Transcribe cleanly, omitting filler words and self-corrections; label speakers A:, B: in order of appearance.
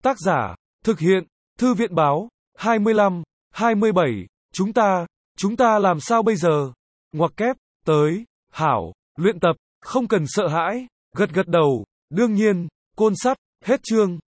A: Tác giả, thực hiện, Thư viện báo, 25, 27, chúng ta làm sao bây giờ? Ngoặc kép, tới, hảo, luyện tập, không cần sợ hãi, gật gật đầu, đương nhiên, côn sắt, hết chương.